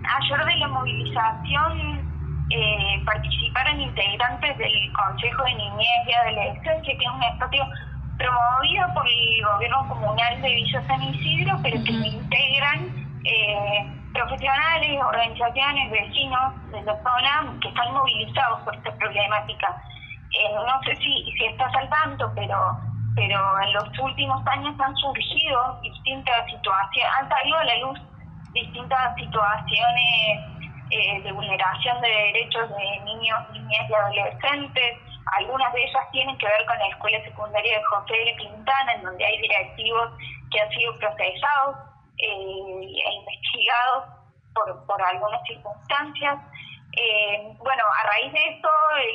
Ayer de la movilización participaron integrantes del Consejo de Niñez y Adolescencia, que es un espacio promovido por el gobierno comunal de Villa San Isidro, pero que lo integran profesionales, organizaciones, vecinos de la zona que están movilizados por esta problemática. No sé si estás al tanto, pero en los últimos años han surgido distintas situaciones, han salido a la luz distintas situaciones de vulneración de derechos de niños, niñas y adolescentes. Algunas de ellas tienen que ver con la escuela secundaria de José L. Quintana, en donde hay directivos que han sido procesados e investigados por algunas circunstancias. Bueno, a raíz de esto,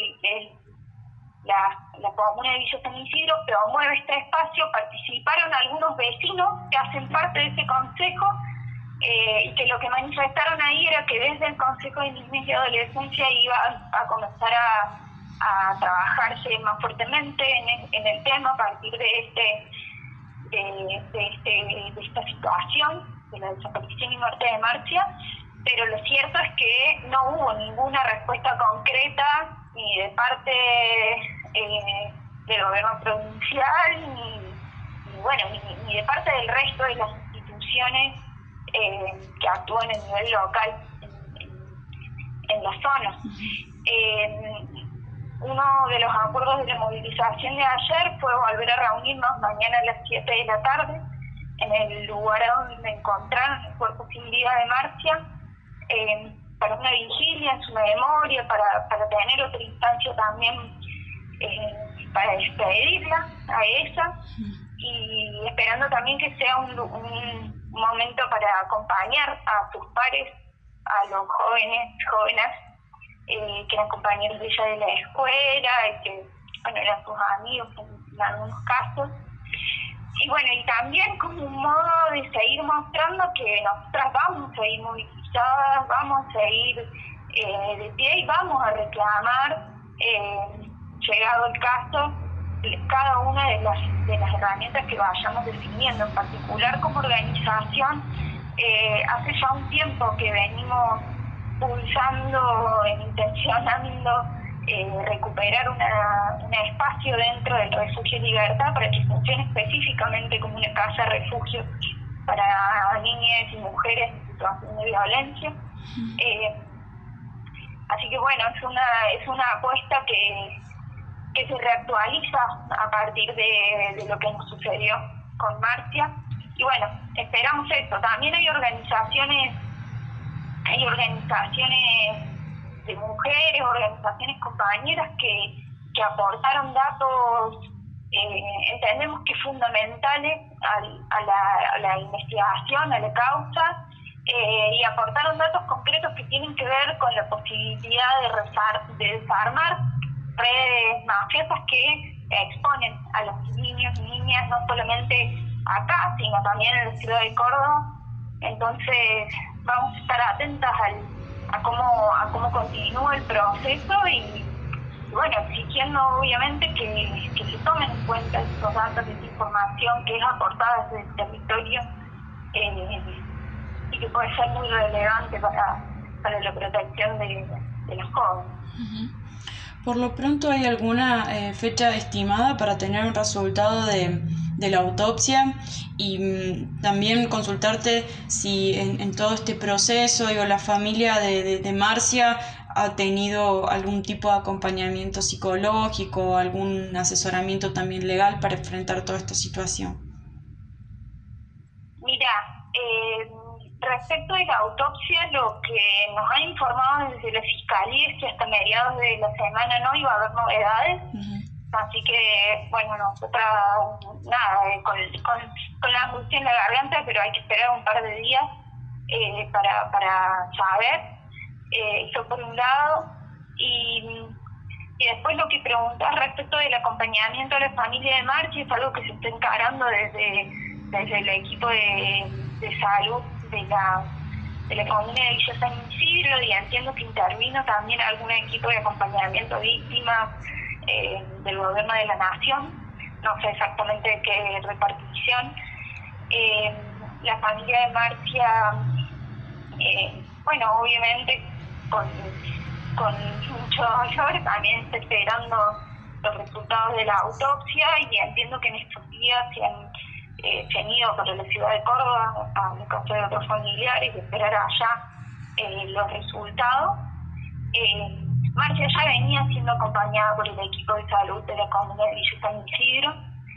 la comuna de Villa San Isidro promueve este espacio. Participaron algunos vecinos que hacen parte de ese consejo, y que lo que manifestaron ahí era que desde el Consejo de Niñez y Adolescencia iba a comenzar a trabajarse más fuertemente en el tema a partir de esta situación de la desaparición y muerte de Marcia, pero lo cierto es que no hubo ninguna respuesta concreta ni de parte del gobierno provincial ni de parte del resto de las instituciones que actúan a nivel local en la zona. Uno de los acuerdos de la movilización de ayer fue volver a reunirnos mañana a las 7 de la tarde en el lugar donde encontraron el cuerpo sin vida de Marcia, para una vigilia en su memoria, para tener otra instancia también para despedirla a ella, y esperando también que sea un momento para acompañar a sus pares, a los jóvenes que eran compañeros de ella de la escuela, y que eran sus amigos en algunos casos. Y bueno, y también como un modo de seguir mostrando que nosotras vamos a seguir movilizadas, vamos a seguir de pie y vamos a reclamar, llegado el caso, cada una de las herramientas que vayamos definiendo. En particular, como organización, hace ya un tiempo que venimos pulsando, intencionando recuperar un espacio dentro del Refugio Libertad para que funcione específicamente como una casa refugio para niñas y mujeres en situación de violencia. Así que bueno, es una apuesta que se reactualiza a partir de lo que nos sucedió con Marcia. Y bueno, esperamos esto. También hay organizaciones de mujeres, organizaciones compañeras que aportaron datos, entendemos que fundamentales a la investigación, a la causa, y aportaron datos concretos que tienen que ver con la posibilidad de desarmar redes mafiosas que exponen a los niños y niñas no solamente acá, sino también en la ciudad de Córdoba. Entonces vamos a estar atentas a cómo continúa el proceso y bueno, exigiendo obviamente que se tomen en cuenta estos datos, esta información que es aportada desde el territorio, y que puede ser muy relevante para la protección de los jóvenes. Por lo pronto, ¿hay alguna fecha estimada para tener un resultado de la autopsia? Y también consultarte si en todo este proceso, la familia de Marcia ha tenido algún tipo de acompañamiento psicológico, algún asesoramiento también legal para enfrentar toda esta situación. Mira, respecto de la autopsia, lo que nos han informado desde la Fiscalía es que hasta mediados de la semana no iba a haber novedades. Así que, bueno, nosotras, nada, con la angustia en la garganta, pero hay que esperar un par de días para saber. Eso por un lado. Y después lo que preguntás respecto del acompañamiento a la familia de Marcia es algo que se está encarando desde el equipo de salud de la comuna de Villa San Isidro, y entiendo que intervino también algún equipo de acompañamiento a víctimas del gobierno de la nación, no sé exactamente qué repartición. La familia de Marcia, bueno, obviamente con mucho dolor, también está esperando los resultados de la autopsia, y entiendo que en estos días se han ido para la ciudad de Córdoba a la casa de otros familiares y esperar allá los resultados. Marcia ya venía siendo acompañada por el equipo de salud de la comunidad de Villa San Isidro,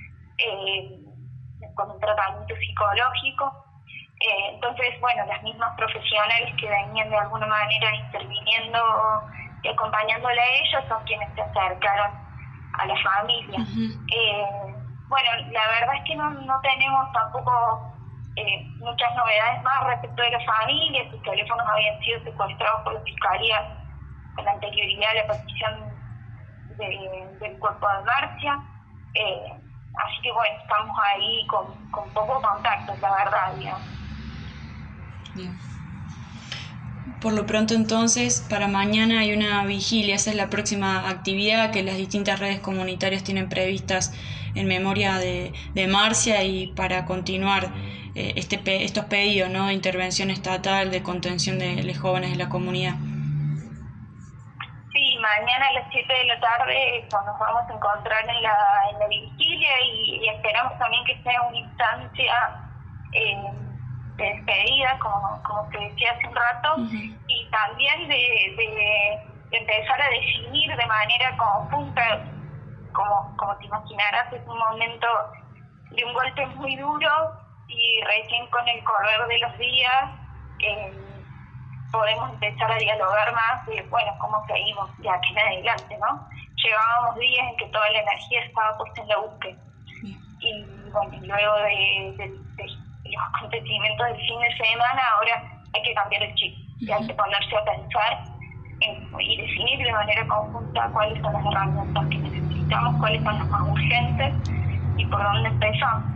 con un tratamiento psicológico. Entonces, bueno, las mismas profesionales que venían de alguna manera interviniendo y acompañándola a ellos son quienes se acercaron a la familia. Bueno, la verdad es que no tenemos tampoco muchas novedades más respecto de la familia. Sus teléfonos habían sido secuestrados por la Fiscalía con anterioridad a la petición del cuerpo de Marcia. Así que bueno, estamos ahí con poco contacto, la verdad, digamos. Bien. Por lo pronto entonces, para mañana hay una vigilia, esa es la próxima actividad que las distintas redes comunitarias tienen previstas en memoria de Marcia y para continuar estos pedidos, ¿no?, de intervención estatal, de contención de los jóvenes de la comunidad. Sí, mañana a las 7 de la tarde nos vamos a encontrar en la vigilia y esperamos también que sea una instancia de despedida, como te decía hace un rato, y también de empezar a definir de manera conjunta, como te imaginarás, es un momento de un golpe muy duro, y recién con el correr de los días podemos empezar a dialogar más de, bueno, cómo seguimos de aquí en adelante, ¿no? Llevábamos días en que toda la energía estaba puesta en la búsqueda, y bueno, luego de los acontecimientos del fin de semana, ahora hay que cambiar el chip, y hay que ponerse a pensar y definir de manera conjunta cuáles son las herramientas que necesitamos, cuáles son las más urgentes y por dónde empezamos.